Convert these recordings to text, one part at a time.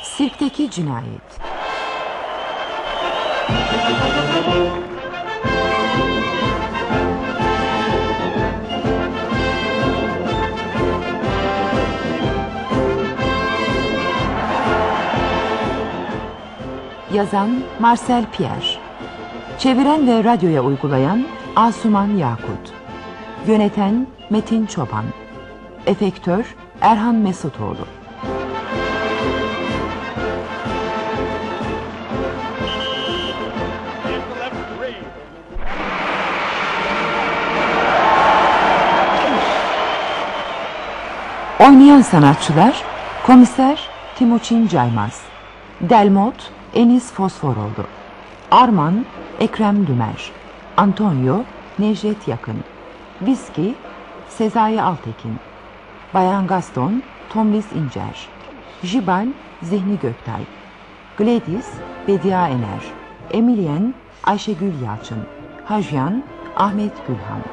Sirkteki cinayet. Yazan Marcel Pierre. Çeviren ve radyoya uygulayan Asuman Yakut. Yöneten Metin Çoban. Efektör Erhan Mesutoğlu. Oynayan sanatçılar: Komiser Timuçin Caymaz, Delmot Enis Fosforoğlu, Arman Ekrem Dümer, Antonio Necdet Yakın, Viski Sezai Altekin, Bayan Gaston Tomris İncer, Jibal Zihni Göktay, Gladys Bedia Ener, Emilien Ayşegül Yalçın, Hajyan Ahmet Gülhan.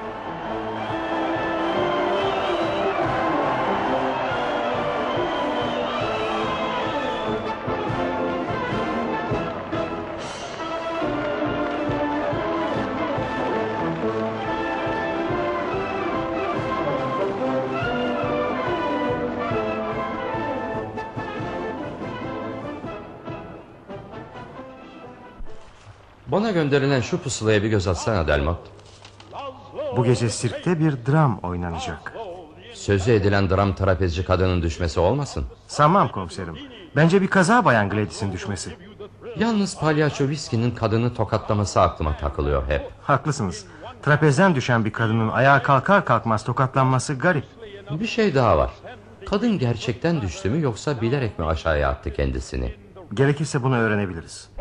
Bana gönderilen şu pusulaya bir göz atsana Delmot. Bu gece sirkte bir dram oynanacak. Sözü edilen dram trapezci kadının düşmesi olmasın? Sanmam komiserim. Bence bir kaza Bayan Gladys'in düşmesi. Yalnız palyaço Viski'nin kadını tokatlaması aklıma takılıyor hep. Haklısınız. Trapezden düşen bir kadının ayağa kalkar kalkmaz tokatlanması garip. Bir şey daha var. Kadın gerçekten düştü mü yoksa bilerek mi aşağıya attı kendisini? Gerekirse bunu öğrenebiliriz.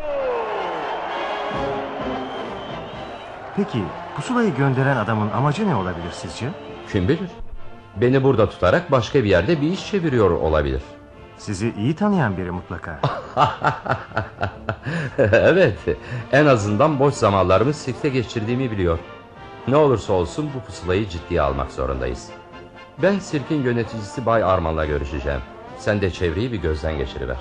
Peki pusulayı gönderen adamın amacı ne olabilir sizce? Kim bilir? Beni burada tutarak başka bir yerde bir iş çeviriyor olabilir. Sizi iyi tanıyan biri mutlaka. Evet, en azından boş zamanlarımı sirkte geçirdiğimi biliyor. Ne olursa olsun bu pusulayı ciddiye almak zorundayız. Ben sirkin yöneticisi Bay Arman'la görüşeceğim. Sen de çevreyi bir gözden geçiriver.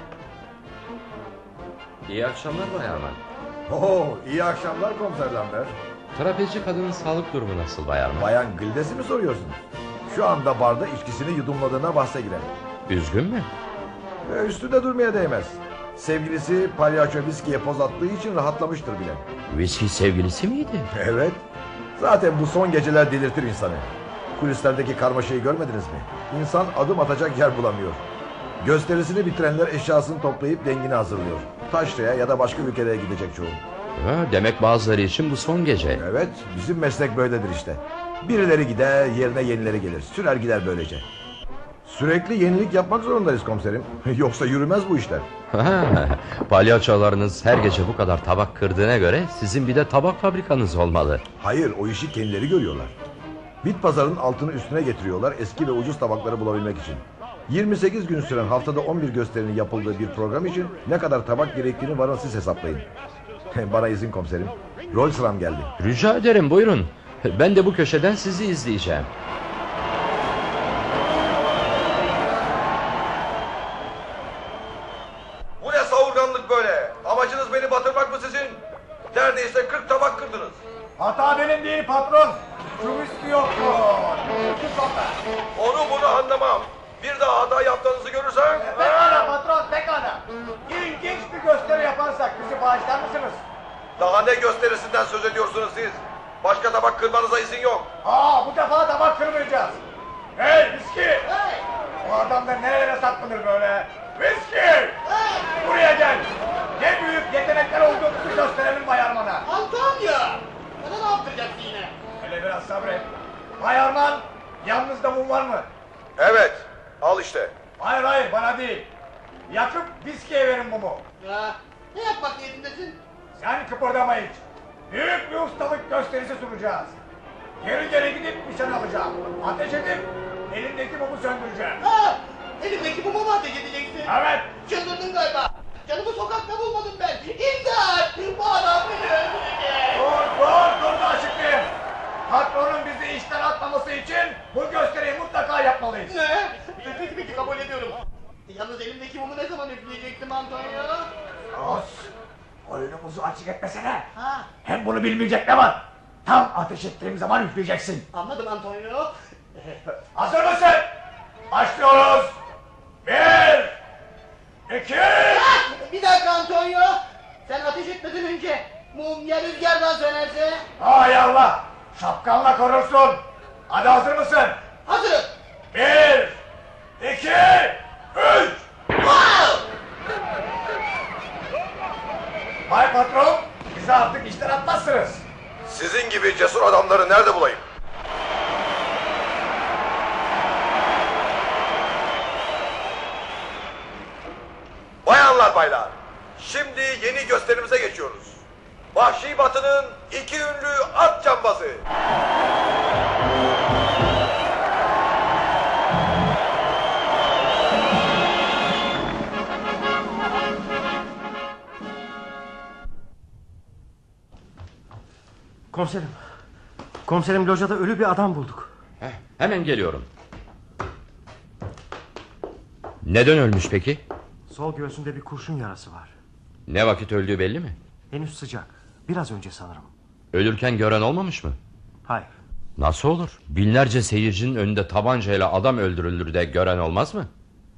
İyi akşamlar Bay Arman. İyi akşamlar Komiser Lambert. Trapezci kadının sağlık durumu nasıl Bay Arman? Bayan Gladys'i mi soruyorsunuz? Şu anda barda içkisini yudumladığına bahse girer. Üzgün mü? Üstünde durmaya değmez. Sevgilisi palyaço Viski'ye poz attığı için rahatlamıştır bile. Viski sevgilisi miydi? Evet. Zaten bu son geceler delirtir insanı. Kulislerdeki karmaşayı görmediniz mi? İnsan adım atacak yer bulamıyor. Gösterisini bitirenler eşyasını toplayıp dengini hazırlıyor. Taşra'ya ya da başka ülkelere gidecek çoğu. Demek bazıları için bu son gece. Evet, bizim meslek böyledir işte. Birileri gider, yerine yenileri gelir. Sürer gider böylece. Sürekli yenilik yapmak zorundayız komiserim. Yoksa yürümez bu işler. Palyaçolarınız her gece bu kadar tabak kırdığına göre sizin bir de tabak fabrikanız olmalı. Hayır, o işi kendileri görüyorlar. Bit pazarının altını üstüne getiriyorlar eski ve ucuz tabakları bulabilmek için. 28 gün süren haftada 11 gösterinin yapıldığı bir program için ne kadar tabak gerektiğini varın siz hesaplayın. Bana izin komiserim. Rol sıram geldi. Rica ederim, buyurun. Ben de bu köşeden sizi izleyeceğim. Bu ne savurganlık böyle? Amacınız beni batırmak mı sizin? Neredeyse 40 tabak kırdınız. Hata benim değil patron. Şu viski yoktu. Onu bunu anlamam. Bir daha hata yaptığınızı görürsem... Pekala patron, pekala. İlginç bir gösteri yaparsak bizi bağışlar mısınız? Daha ne gösterisinden söz ediyorsunuz siz? Başka tabak kırmanıza izin yok. Bu defa tabak kırmayacağız. Hey viski! Hey! Bu adam da nerelere saklanır böyle? Viski! Hey! Buraya gel. Ne büyük yetenekler olduğumuzu gösterelim Bay Arman'a. Antalya! Bana ne yaptıracaksın yine? Hele biraz sabret. Bay Arman, yalnız mum var mı? Evet, al işte. Hayır, bana değil. Yakıp viskiye verin mumu. Ya, ne yapmak niyetindesin? Sen kıpırdama hiç. Büyük bir ustalık gösterisi sunacağız. Geri geri gidip nişan alacağım. Ateş edip elindeki mumu söndüreceğim. Elimdeki mumu mu ateş edeceksin? Evet. Çıldırdın galiba. Canımı sokakta bulmadım ben. İmdat! Bu adam beni öldürecek. Dur da açıklayayım. Patronun bizi işten atmaması için bu gösteriyi mutlaka yapmalıyız. Ne? Peki kabul ediyorum. Yalnız Yalnız elimdeki mumu ne zaman üfleyecektim Antonio? Os, oyunumuzu açık etmesene. Ha, Hem bunu bilmeyecek ne var? Tam ateş ettiğim zaman üfleyeceksin. anladım Antonio. Hazır mısın? Başlıyoruz. 1, 2. Bir dakika Antonio. Sen ateş etmeden önce mum ya rüzgardan sönerse? Hay Allah. Şapkanla korursun. Hadi hazır mısın? Hazırım. 1, 2, 3. Bay patron, bize artık işten atmazsınız. Sizin gibi cesur adamları nerede bulayım? Bayanlar baylar, şimdi yeni gösterimize geçiyoruz. Vahşi Batı'nın iki ünlü at cambazı. Komiserim. Komiserim, locada ölü bir adam bulduk. Hemen geliyorum. Neden ölmüş peki? Sol göğsünde bir kurşun yarası var. Ne vakit öldüğü belli mi? Henüz sıcak. Biraz önce sanırım. Ölürken gören olmamış mı? Hayır. Nasıl olur? Binlerce seyircinin önünde tabancayla adam öldürülür de gören olmaz mı?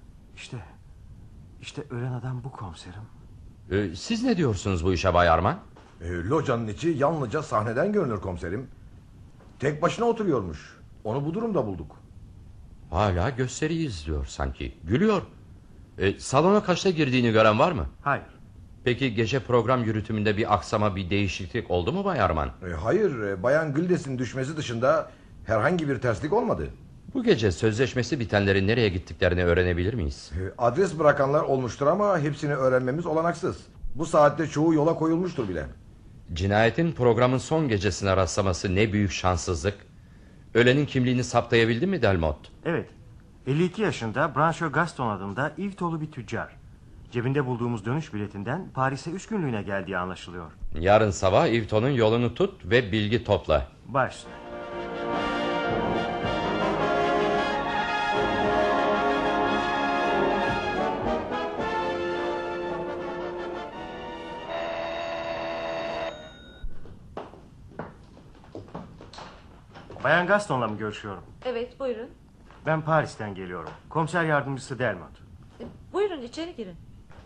İşte ölen adam bu komiserim. Siz ne diyorsunuz bu işe Bay Arman? Locanın içi yalnızca sahneden görünür komiserim. Tek başına oturuyormuş. Onu bu durumda bulduk. Hala gösteriyi izliyor sanki. Gülüyor. Salona kaçta girdiğini gören var mı? Hayır. Peki gece program yürütümünde bir aksama, bir değişiklik oldu mu Bay Arman? Hayır, Bayan Gildes'in düşmesi dışında herhangi bir terslik olmadı. Bu gece sözleşmesi bitenlerin nereye gittiklerini öğrenebilir miyiz? Adres bırakanlar olmuştur ama hepsini öğrenmemiz olanaksız. Bu saatte çoğu yola koyulmuştur bile. Cinayetin programın son gecesine rastlaması ne büyük şanssızlık. Ölenin kimliğini saptayabildin mi Delmot? Evet. 52 yaşında Brancho Gaston adında İvtolu bir tüccar. Cebinde bulduğumuz dönüş biletinden Paris'e 3 günlüğüne geldiği anlaşılıyor. Yarın sabah Yveton'un yolunu tut ve bilgi topla. Başla. Bayan Gaston'la mı görüşüyorum? Evet, buyurun. Ben Paris'ten geliyorum. Komiser yardımcısı Delmot. Buyurun içeri girin.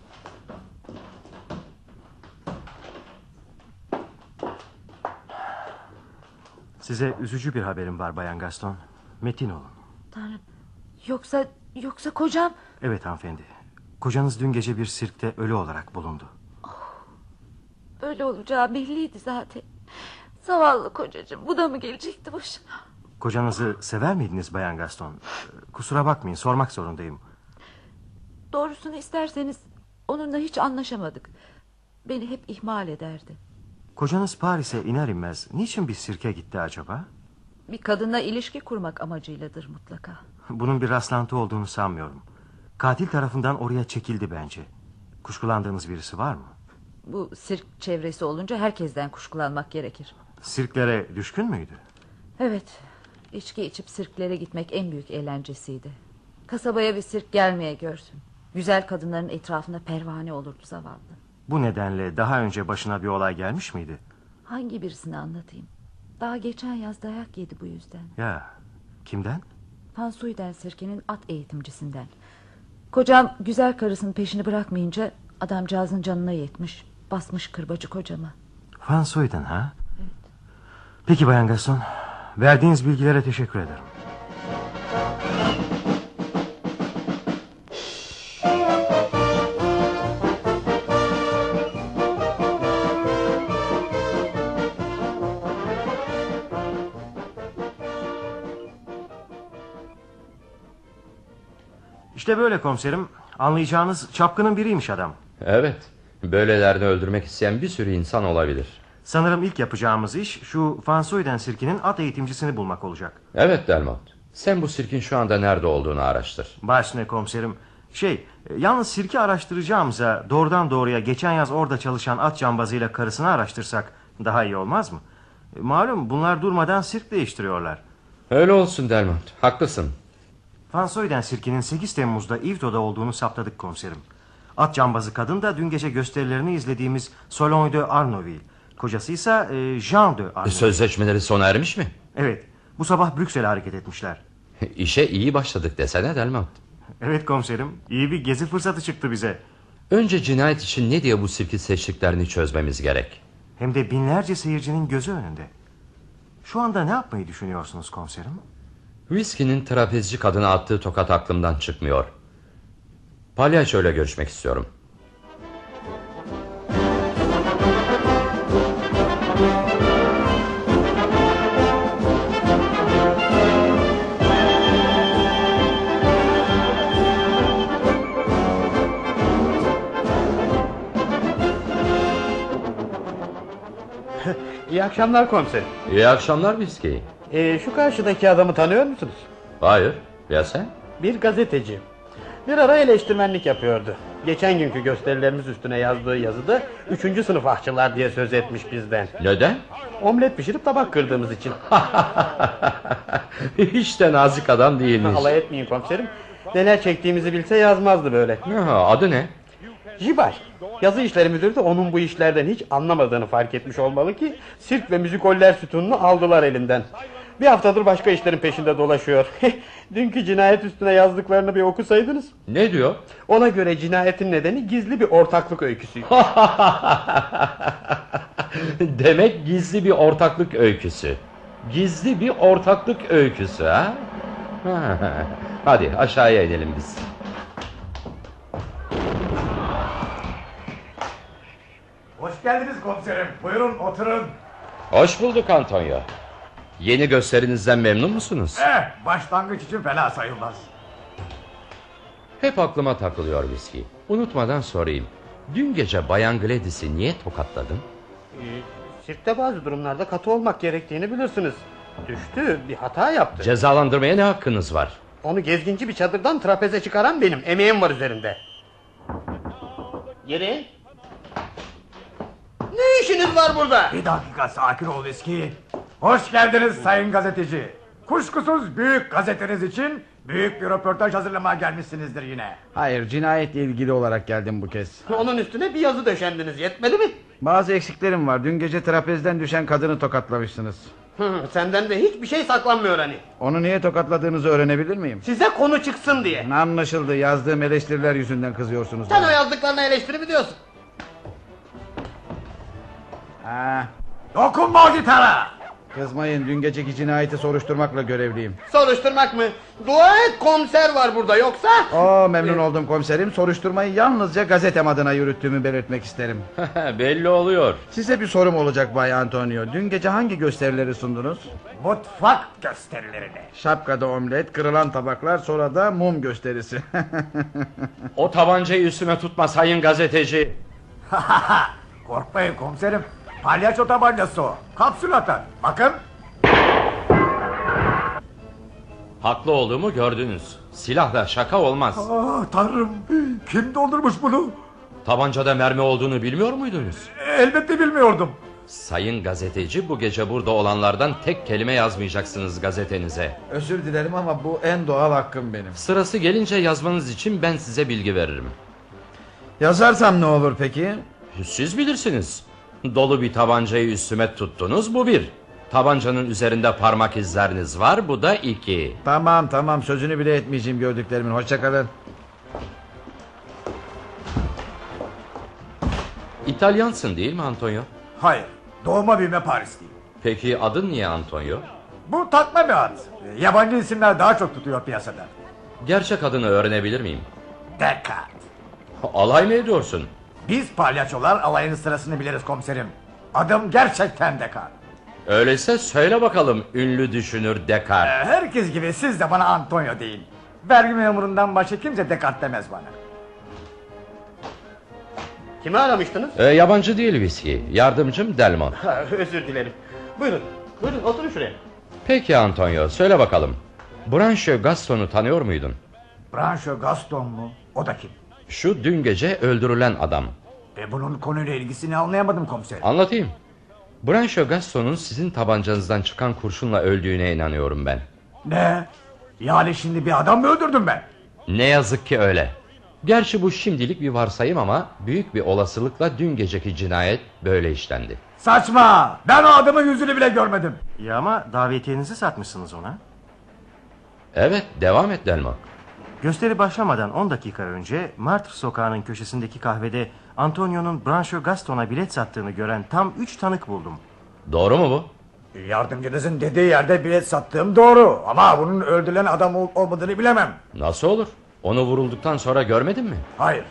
Size üzücü bir haberim var Bayan Gaston. Metin olun. Tanrım. Yoksa kocam... Evet hanımefendi. Kocanız dün gece bir sirkte ölü olarak bulundu. Öyle olacağı belliydi zaten. Zavallı kocacığım, bu da mı gelecekti başına? Kocanızı sever miydiniz Bayan Gaston? Kusura bakmayın, sormak zorundayım. Doğrusunu isterseniz onunla hiç anlaşamadık. Beni hep ihmal ederdi. Kocanız Paris'e iner inmez niçin bir sirke gitti acaba? Bir kadınla ilişki kurmak amacıyladır mutlaka. Bunun bir rastlantı olduğunu sanmıyorum. Katil tarafından oraya çekildi bence. Kuşkulandığınız birisi var mı? Bu sirk çevresi olunca herkesten kuşkulanmak gerekir. Sirklere düşkün müydü? Evet, içki içip sirklere gitmek en büyük eğlencesiydi. Kasabaya bir sirk gelmeye görsün. Güzel kadınların etrafında pervane olurdu zavallı. Bu nedenle daha önce başına bir olay gelmiş miydi? Hangi birisini anlatayım? Daha geçen yaz dayak yedi bu yüzden. Ya, kimden? Fansuiden sirkenin at eğitimcisinden. Kocam güzel karısının peşini bırakmayınca adamcağızın canına yetmiş. Basmış kırbacı kocama. Fansuiden ha? Evet. Peki Bayan Gaston, verdiğiniz bilgilere teşekkür ederim. İşte böyle komiserim. Anlayacağınız çapkının biriymiş adam. Evet, böylelerini öldürmek isteyen bir sürü insan olabilir. Sanırım ilk yapacağımız iş şu Fansuiden sirkinin at eğitimcisini bulmak olacak. Evet Delmot, sen bu sirkin şu anda nerede olduğunu araştır. Başüstüne komiserim. Yalnız sirki araştıracağımıza doğrudan doğruya geçen yaz orada çalışan at cambazıyla karısını araştırsak daha iyi olmaz mı? Malum bunlar durmadan sirk değiştiriyorlar. Öyle olsun Delmot, haklısın. Van Soyden sirkinin 8 Temmuz'da Yveto'da olduğunu saptadık komiserim. At cambazı kadın da dün gece gösterilerini izlediğimiz Solon de Arnouville. Kocası ise Jean de Arnouville. Sözleşmeleri sona ermiş mi? Evet, bu sabah Brüksel'e hareket etmişler. İşe iyi başladık desene Delmont. Evet komiserim, iyi bir gezi fırsatı çıktı bize. Önce cinayet için ne diye bu sirki seçtiklerini çözmemiz gerek. Hem de binlerce seyircinin gözü önünde. Şu anda ne yapmayı düşünüyorsunuz komiserim? Whiskey'nin trapezci kadına attığı tokat aklımdan çıkmıyor. Palyaçoyla görüşmek istiyorum. İyi akşamlar komiserim. İyi akşamlar Whiskey. Şu karşıdaki adamı tanıyor musunuz? Hayır, ya sen? Bir gazeteci. Bir ara eleştirmenlik yapıyordu. Geçen günkü gösterilerimiz üstüne yazdığı yazıda 3. sınıf ahçılar diye söz etmiş bizden. Neden? Omlet pişirip tabak kırdığımız için. Hiç de nazik adam değilmiş. Alay etmeyin komiserim. Neler çektiğimizi bilse yazmazdı böyle. Adı ne? Jibal. Yazı işleri müdürü de onun bu işlerden hiç anlamadığını fark etmiş olmalı ki sirk ve müzikoller sütununu aldılar elinden. Bir haftadır başka işlerin peşinde dolaşıyor. Dünkü cinayet üstüne yazdıklarını bir okusaydınız. Ne diyor? Ona göre cinayetin nedeni gizli bir ortaklık öyküsü. Demek gizli bir ortaklık öyküsü. Gizli bir ortaklık öyküsü ha? Hadi aşağıya inelim biz. Hoş geldiniz komiserim. Buyurun oturun. Hoş bulduk Antonio. Yeni gösterinizden memnun musunuz? Başlangıç için fena sayılmaz. Hep aklıma takılıyor Whiskey. Unutmadan sorayım. Dün gece Bayan Gladys'i niye tokatladın? Sirkte bazı durumlarda katı olmak gerektiğini bilirsiniz. Düştü, bir hata yaptı. Cezalandırmaya ne hakkınız var? Onu gezginci bir çadırdan trapeze çıkaran benim. Emeğim var üzerinde. Girin. Ne işiniz var burada? Bir dakika sakin ol Whiskey. Hoş geldiniz sayın gazeteci. Kuşkusuz büyük gazeteniz için büyük bir röportaj hazırlamaya gelmişsinizdir yine. Hayır, cinayetle ilgili olarak geldim bu kez. Onun üstüne bir yazı döşendiniz, yetmedi mi? Bazı eksiklerim var. Dün gece trapezden düşen kadını tokatlamışsınız. Senden de hiçbir şey saklanmıyor hani. Onu niye tokatladığınızı öğrenebilir miyim? Size konu çıksın diye. Anlaşıldı. Yazdığım eleştiriler yüzünden kızıyorsunuz. Sen o bana. yazdıklarına eleştiri mi diyorsun? Ha, Dokunma o gitara. kızmayın. Dün geceki cinayeti soruşturmakla görevliyim. Soruşturmak mı? Dua et komiser var burada yoksa... Memnun oldum komiserim. Soruşturmayı yalnızca gazetem adına yürüttüğümü belirtmek isterim. Belli oluyor. Size bir sorum olacak Bay Antonio. Dün gece hangi gösterileri sundunuz? Mutfak gösterilerini. Şapkada omlet, kırılan tabaklar, sonra da mum gösterisi. O tabancayı üstüme tutma sayın gazeteci. Korkmayın komiserim. Palyaço tabancası o. Kapsül atar. Bakın. Haklı olduğumu gördünüz. Silahla şaka olmaz. Tanrım. Kim doldurmuş bunu? Tabancada mermi olduğunu bilmiyor muydunuz? Elbette bilmiyordum. Sayın gazeteci, bu gece burada olanlardan tek kelime yazmayacaksınız gazetenize. Özür dilerim ama bu en doğal hakkım benim. Sırası gelince yazmanız için ben size bilgi veririm. Yazarsam ne olur peki? Siz bilirsiniz. Dolu bir tabancayı üstüme tuttunuz, bu bir. Tabancanın üzerinde parmak izleriniz var, bu da iki. Tamam, sözünü bile etmeyeceğim gördüklerimin. Hoşça kalın. İtalyansın değil mi Antonio? Hayır. Doğma büyüme Parisliyim. Peki adın niye Antonio? Bu takma bir ad. Yabancı isimler daha çok tutuyor piyasada. Gerçek adını öğrenebilir miyim? Descartes. Alay mı ediyorsun? Biz palyaçolar alayının sırasını biliriz komiserim. Adım gerçekten Descartes. Öyleyse söyle bakalım ünlü düşünür Descartes. Herkes gibi siz de bana Antonio deyin. Vergi memurundan başka kimse Descartes demez bana. Kimi aramıştınız? Yabancı değil Whiskey. Yardımcım Delmont. Özür dilerim. Buyurun oturun şuraya. Peki Antonio, söyle bakalım. Brancho Gaston'u tanıyor muydun? Brancho Gaston mu? O da kim? Şu dün gece öldürülen adam. Bunun konuyla ilgisini anlayamadım komiserim. Anlatayım. Brancho Gaston'un sizin tabancanızdan çıkan kurşunla öldüğüne inanıyorum ben. Ne? Yani şimdi bir adam mı öldürdüm ben? Ne yazık ki öyle. Gerçi bu şimdilik bir varsayım ama büyük bir olasılıkla dün geceki cinayet böyle işlendi. Saçma! Ben o adamın yüzünü bile görmedim. Ya ama davetiyenizi satmışsınız ona. Evet, devam et Delmo. Gösteri başlamadan 10 dakika önce Martyr Sokağı'nın köşesindeki kahvede Antonio'nun Brancho Gaston'a bilet sattığını gören tam 3 tanık buldum. Doğru mu bu? Yardımcınızın dediği yerde bilet sattığım doğru. Ama bunun öldürülen adam olup olmadığını bilemem. Nasıl olur? Onu vurulduktan sonra görmedin mi? Hayır.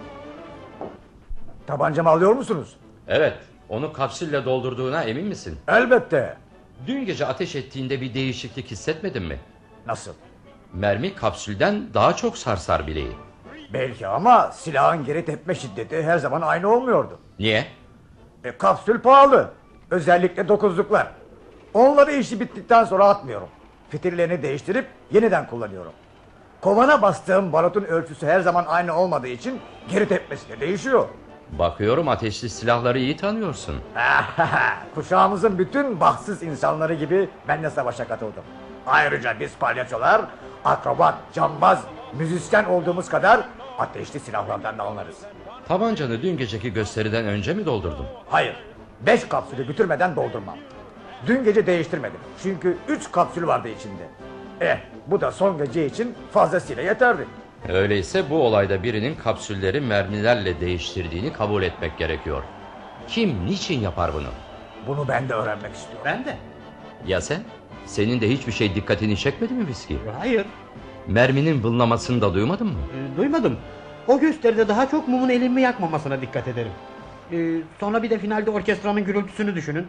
Tabancamı alıyor musunuz? Evet, onu kapsülle doldurduğuna emin misin? Elbette. Dün gece ateş ettiğinde bir değişiklik hissetmedin mi? Nasıl? Mermi kapsülden daha çok sarsar bileği. Belki ama silahın geri tepme şiddeti her zaman aynı olmuyordu. Niye? Kapsül pahalı. Özellikle dokuzluklar. Onları işi bittikten sonra atmıyorum. Fitillerini değiştirip yeniden kullanıyorum. Kovana bastığım barutun ölçüsü her zaman aynı olmadığı için geri tepmesi de değişiyor. Bakıyorum ateşli silahları iyi tanıyorsun. Kuşağımızın bütün bahtsız insanları gibi ben de savaşa katıldım. Ayrıca biz palyaçolar, akrobat, cambaz, müzisyen olduğumuz kadar ateşli silahlardan da anlarız. Tabancanı dün geceki gösteriden önce mi doldurdun? Hayır, 5 kapsülü bitirmeden doldurmam. Dün gece değiştirmedim çünkü 3 kapsül vardı içinde. Bu da son gece için fazlasıyla yeterli. Öyleyse bu olayda birinin kapsülleri mermilerle değiştirdiğini kabul etmek gerekiyor. Kim, niçin yapar bunu? Bunu ben de öğrenmek istiyorum. Ben de. Ya sen? Senin de hiçbir şey dikkatini çekmedi mi viski? Hayır. Merminin vınlamasını da duymadın mı? Duymadım. O gösteride daha çok mumun elimi yakmamasına dikkat ederim. Sonra bir de finalde orkestranın gürültüsünü düşünün.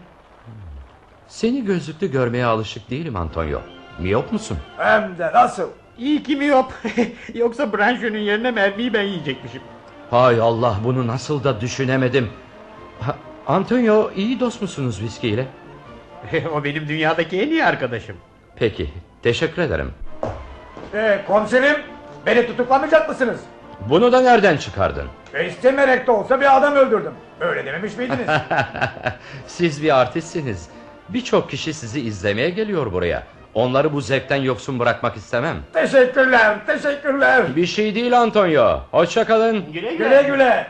Seni gözlüklü görmeye alışık değilim Antonio. Miyop musun? Hem de nasıl? İyi ki mi yok. Yoksa Brancho'nun yerine mermiyi ben yiyecekmişim. Hay Allah, bunu nasıl da düşünemedim. Antonio, iyi dost musunuz viskiyle? O benim dünyadaki en iyi arkadaşım. Peki, teşekkür ederim. Komiserim, beni tutuklamayacak mısınız? Bunu da nereden çıkardın? İstemeyerek de olsa bir adam öldürdüm. Öyle dememiş miydiniz? Siz bir artistsiniz. Birçok kişi sizi izlemeye geliyor buraya. Onları bu zevkten yoksun bırakmak istemem. Teşekkürler, teşekkürler. Bir şey değil Antonio. Hoşça kalın. Güle Güle güle.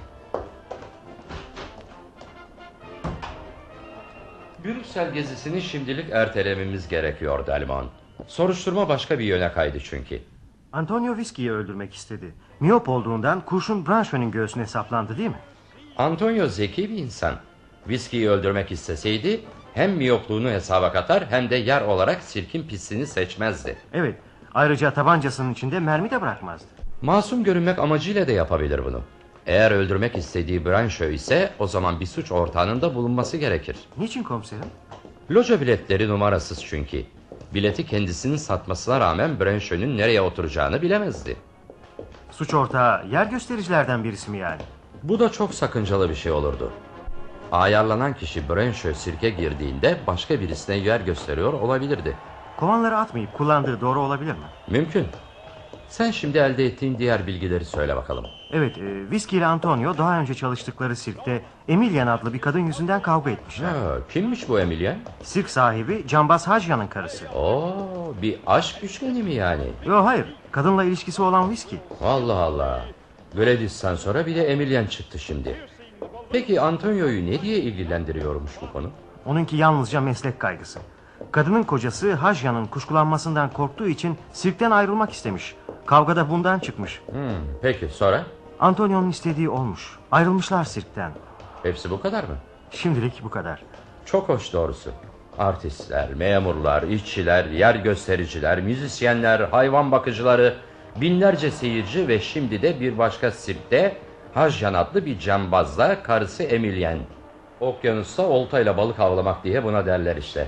Brüksel gezisini şimdilik ertelememiz gerekiyor Delmon. Soruşturma başka bir yöne kaydı çünkü. Antonio viskiyi öldürmek istedi. Miyop olduğundan kurşun Brancho'nun göğsüne saplandı değil mi? Antonio zeki bir insan. Viskiyi öldürmek isteseydi hem miyopluğunu hesaba katar hem de yer olarak sirkin pisliğini seçmezdi. Evet. Ayrıca tabancasının içinde mermi de bırakmazdı. Masum görünmek amacıyla da yapabilir bunu. Eğer öldürmek istediği Brancho ise o zaman bir suç ortağının da bulunması gerekir. Niçin komiserim? Loca biletleri numarasız çünkü. Bileti kendisinin satmasına rağmen Brancho'nun nereye oturacağını bilemezdi. Suç ortağı yer göstericilerden birisi mi yani? Bu da çok sakıncalı bir şey olurdu. Ayarlanan kişi Brancho sirke girdiğinde başka birisine yer gösteriyor olabilirdi. Kovanları atmayıp kullandığı doğru olabilir mi? Mümkün. Sen şimdi elde ettiğin diğer bilgileri söyle bakalım. Evet, Viski ile Antonio daha önce çalıştıkları sirkte Emilian adlı bir kadın yüzünden kavga etmişler. Kimmiş bu Emilia? Sirk sahibi Cambaz Hajya'nın karısı. Bir aşk üçgeni mi yani? Yok hayır, kadınla ilişkisi olan Viski. Allah Allah. Gladys'ten sonra bir de Emilian çıktı şimdi. Peki Antonio'yu ne diye ilgilendiriyormuş bu konu? Onunki yalnızca meslek kaygısı. Kadının kocası Hajya'nın kuşkulanmasından korktuğu için sirkten ayrılmak istemiş. Kavga da bundan çıkmış. Peki sonra? Antonio'nun istediği olmuş. Ayrılmışlar sirkten. Hepsi bu kadar mı? Şimdilik bu kadar. Çok hoş doğrusu. Artistler, memurlar, işçiler, yer göstericiler, müzisyenler, hayvan bakıcıları, binlerce seyirci ve şimdi de bir başka sirkte Hajyan adlı bir cambazla karısı Emilien. Okyanusta oltayla balık avlamak diye buna derler işte.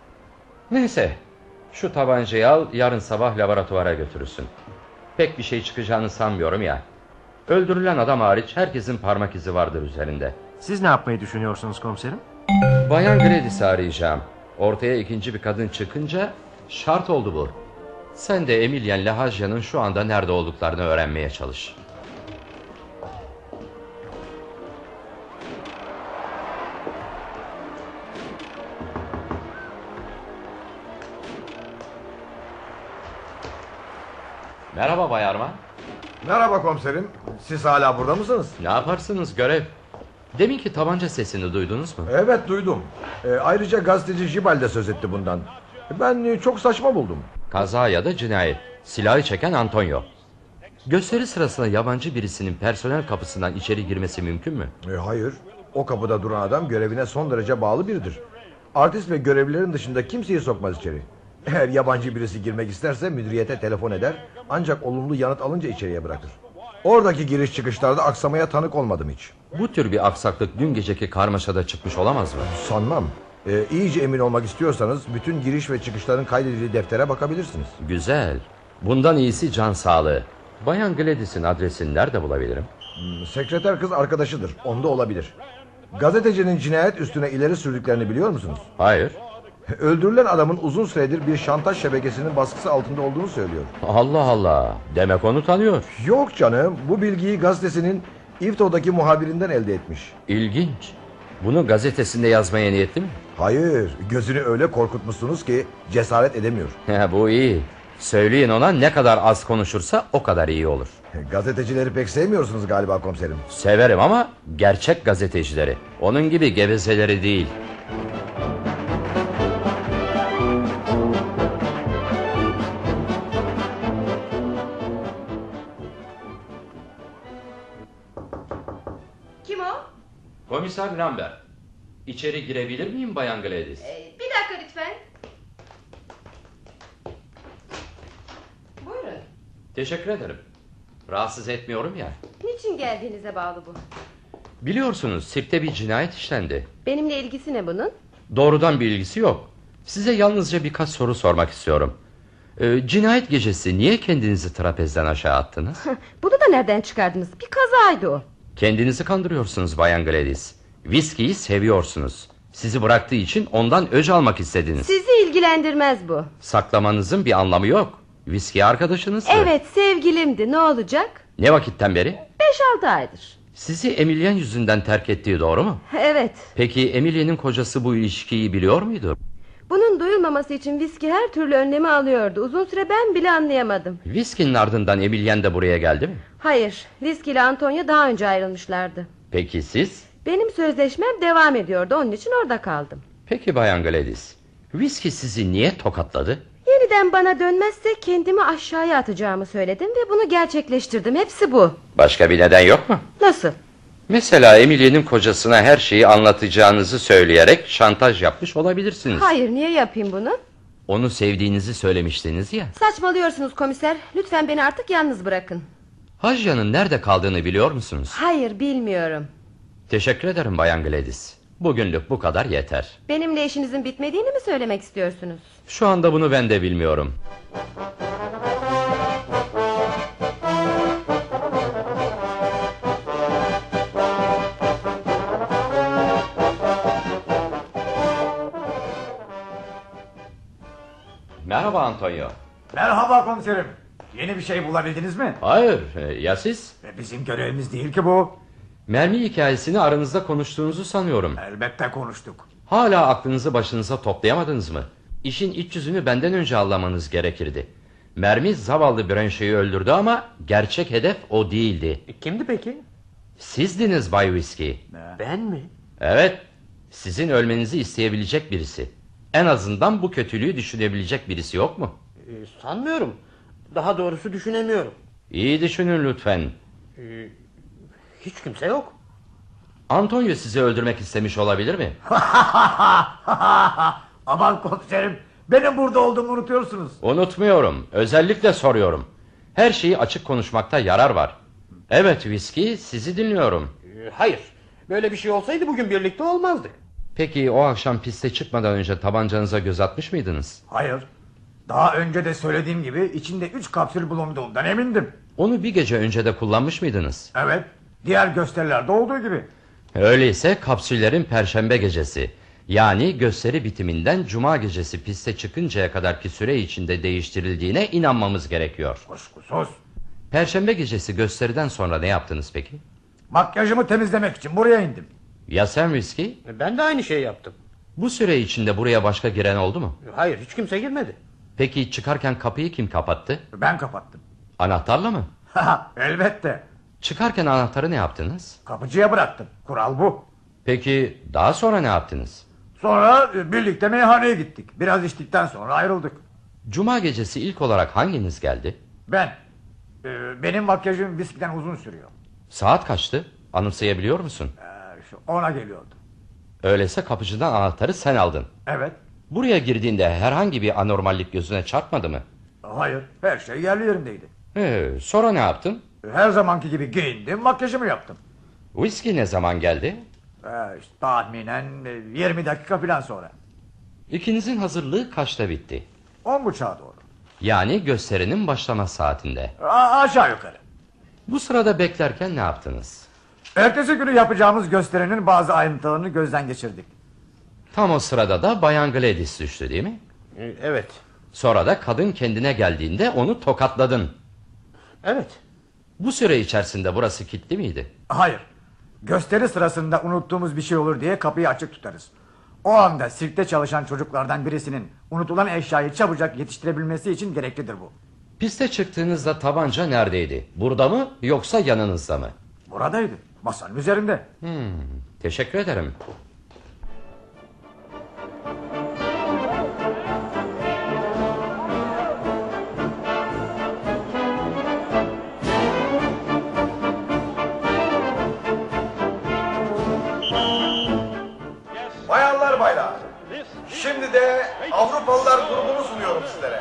Neyse, şu tabancayı al, yarın sabah laboratuvara götürürsün. Pek bir şey çıkacağını sanmıyorum ya. Öldürülen adam hariç herkesin parmak izi vardır üzerinde. Siz ne yapmayı düşünüyorsunuz komiserim? Bayan Gladys'i arayacağım. Ortaya ikinci bir kadın çıkınca şart oldu bu. Sen de Emilien'le Hajya'nın şu anda nerede olduklarını öğrenmeye çalış. Merhaba Bay Arman. Merhaba komiserim. Siz hala burada mısınız? Ne yaparsınız, görev? Deminki tabanca sesini duydunuz mu? Evet, duydum. Ayrıca gazeteci Jibal de söz etti bundan. Ben çok saçma buldum. Kaza ya da cinayet. Silahı çeken Antonio. Gösteri sırasında yabancı birisinin personel kapısından içeri girmesi mümkün mü? Hayır. O kapıda duran adam görevine son derece bağlı biridir. Artist ve görevlilerin dışında kimseyi sokmaz içeri. Eğer yabancı birisi girmek isterse müdüriyete telefon eder, ancak olumlu yanıt alınca içeriye bırakır. Oradaki giriş çıkışlarda aksamaya tanık olmadım hiç. Bu tür bir aksaklık dün geceki karmaşada çıkmış olamaz mı? Sanmam. İyice emin olmak istiyorsanız bütün giriş ve çıkışların kaydedildiği deftere bakabilirsiniz. Güzel. Bundan iyisi can sağlığı. Bayan Gladys'in adresini nerede bulabilirim? Sekreter kız arkadaşıdır. Onda olabilir. Gazetecinin cinayet üstüne ileri sürdüklerini biliyor musunuz? Hayır. Öldürülen adamın uzun süredir bir şantaj şebekesinin baskısı altında olduğunu söylüyor. Allah Allah. Demek onu tanıyor. Yok canım. Bu bilgiyi gazetesinin İvto'daki muhabirinden elde etmiş. İlginç. Bunu gazetesinde yazmaya niyetli mi? Hayır. Gözünü öyle korkutmuşsunuz ki cesaret edemiyor. Bu iyi. Söyleyin ona, ne kadar az konuşursa o kadar iyi olur. Gazetecileri pek sevmiyorsunuz galiba komiserim. Severim ama gerçek gazetecileri. Onun gibi gevezeleri değil. Kim o? Komiser Lambert. İçeri girebilir miyim Bayan Gladys? Bir dakika lütfen. Buyurun. Teşekkür ederim. Rahatsız etmiyorum ya. Niçin geldiğinize bağlı bu. Biliyorsunuz sirkte bir cinayet işlendi. Benimle ilgisi ne bunun? Doğrudan bir ilgisi yok. Size yalnızca birkaç soru sormak istiyorum. Cinayet gecesi niye kendinizi trapezden aşağı attınız? Bunu da nereden çıkardınız? Bir kazaydı o. Kendinizi kandırıyorsunuz Bayan Gladys. Viskiyi seviyorsunuz. Sizi bıraktığı için ondan öc almak istediniz. Sizi ilgilendirmez bu. Saklamanızın bir anlamı yok. Viski arkadaşınızdı. Evet, sevgilimdi, ne olacak? Ne vakitten beri? 5-6 aydır. Sizi Emilien yüzünden terk ettiği doğru mu? Evet. Peki Emilien'in kocası bu ilişkiyi biliyor muydu? Bunun duyulmaması için viski her türlü önlemi alıyordu. Uzun süre ben bile anlayamadım. Viskinin ardından Emilien de buraya geldi mi? Hayır, viski ile Antonio daha önce ayrılmışlardı. Peki siz? Benim sözleşmem devam ediyordu, onun için orada kaldım. Peki Bayan Gladys, viski sizi niye tokatladı? Yeniden bana dönmezse kendimi aşağıya atacağımı söyledim ve bunu gerçekleştirdim. Hepsi bu. Başka bir neden yok mu? Nasıl? Mesela Emilien'in kocasına her şeyi anlatacağınızı söyleyerek şantaj yapmış olabilirsiniz. Hayır, niye yapayım bunu? Onu sevdiğinizi söylemiştiniz ya. Saçmalıyorsunuz komiser. Lütfen beni artık yalnız bırakın. Hajya'nın nerede kaldığını biliyor musunuz? Hayır, bilmiyorum. Teşekkür ederim Bayan Gladys. Bugünlük bu kadar yeter. Benimle işinizin bitmediğini mi söylemek istiyorsunuz? Şu anda bunu ben de bilmiyorum. Merhaba Antonio. Merhaba komiserim. Yeni bir şey bulabildiniz mi? Hayır, ya siz? Bizim görevimiz değil ki bu. Mermi hikayesini aranızda konuştuğunuzu sanıyorum. Elbette konuştuk. Hala aklınızı başınıza toplayamadınız mı? İşin iç yüzünü benden önce anlamanız gerekirdi. Mermi zavallı Branche'yi öldürdü ama gerçek hedef o değildi. Kimdi peki? Sizdiniz Bay Whiskey. Ben mi? Evet, sizin ölmenizi isteyebilecek birisi. En azından bu kötülüğü düşünebilecek birisi yok mu? Sanmıyorum. Daha doğrusu düşünemiyorum. İyi düşünün lütfen. Hiç kimse yok. Antonio sizi öldürmek istemiş olabilir mi? Aman komiserim, benim burada olduğumu unutuyorsunuz. Unutmuyorum, özellikle soruyorum. Her şeyi açık konuşmakta yarar var. Evet Whiskey, sizi dinliyorum. Hayır. Böyle bir şey olsaydı bugün birlikte olmazdık. Peki o akşam piste çıkmadan önce tabancanıza göz atmış mıydınız? Hayır. Daha önce de söylediğim gibi içinde 3 kapsül bulunduğundan emindim. Onu bir gece önce de kullanmış mıydınız? Evet. Diğer gösterilerde olduğu gibi. Öyleyse kapsüllerin perşembe gecesi, yani gösteri bitiminden cuma gecesi piste çıkıncaya kadarki süre içinde değiştirildiğine inanmamız gerekiyor. Kuşkusuz. Perşembe gecesi gösteriden sonra ne yaptınız peki? Makyajımı temizlemek için buraya indim. Ya sen Whiskey? Ben de aynı şeyi yaptım. Bu süre içinde buraya başka giren oldu mu? Hayır, hiç kimse girmedi. Peki çıkarken kapıyı kim kapattı? Ben kapattım. Anahtarla mı? Elbette. Çıkarken anahtarı ne yaptınız? Kapıcıya bıraktım. Kural bu. Peki daha sonra ne yaptınız? Sonra birlikte meyhaneye gittik. Biraz içtikten sonra ayrıldık. Cuma gecesi ilk olarak hanginiz geldi? Ben. Benim makyajım viskiden uzun sürüyor. Saat kaçtı? Anımsayabiliyor musun? 10'a geliyordu. Öyleyse kapıcıdan anahtarı sen aldın. Evet. Buraya girdiğinde herhangi bir anormallik gözüne çarpmadı mı? Hayır, her şey yerli yerindeydi. Sonra ne yaptın? Her zamanki gibi giyindim, makyajımı yaptım. Whisky ne zaman geldi? İşte tahminen 20 dakika falan sonra. İkinizin hazırlığı kaçta bitti? 10.30'a doğru. Yani gösterinin başlama saatinde. Aşağı yukarı. Bu sırada beklerken ne yaptınız? Ertesi günü yapacağımız gösterinin bazı ayrıntılarını gözden geçirdik. Tam o sırada da Bayan Gladys düştü değil mi? Evet. Sonra da kadın kendine geldiğinde onu tokatladın. Evet. Bu süre içerisinde burası kilitli miydi? Hayır. Gösteri sırasında unuttuğumuz bir şey olur diye kapıyı açık tutarız. O anda sirkte çalışan çocuklardan birisinin unutulan eşyayı çabucak yetiştirebilmesi için gereklidir bu. Piste çıktığınızda tabanca neredeydi? Burada mı yoksa yanınızda mı? Buradaydı. Masanın üzerinde. Teşekkür ederim. Bayanlar baylar, şimdi de Avrupalılar grubunu sunuyorum sizlere.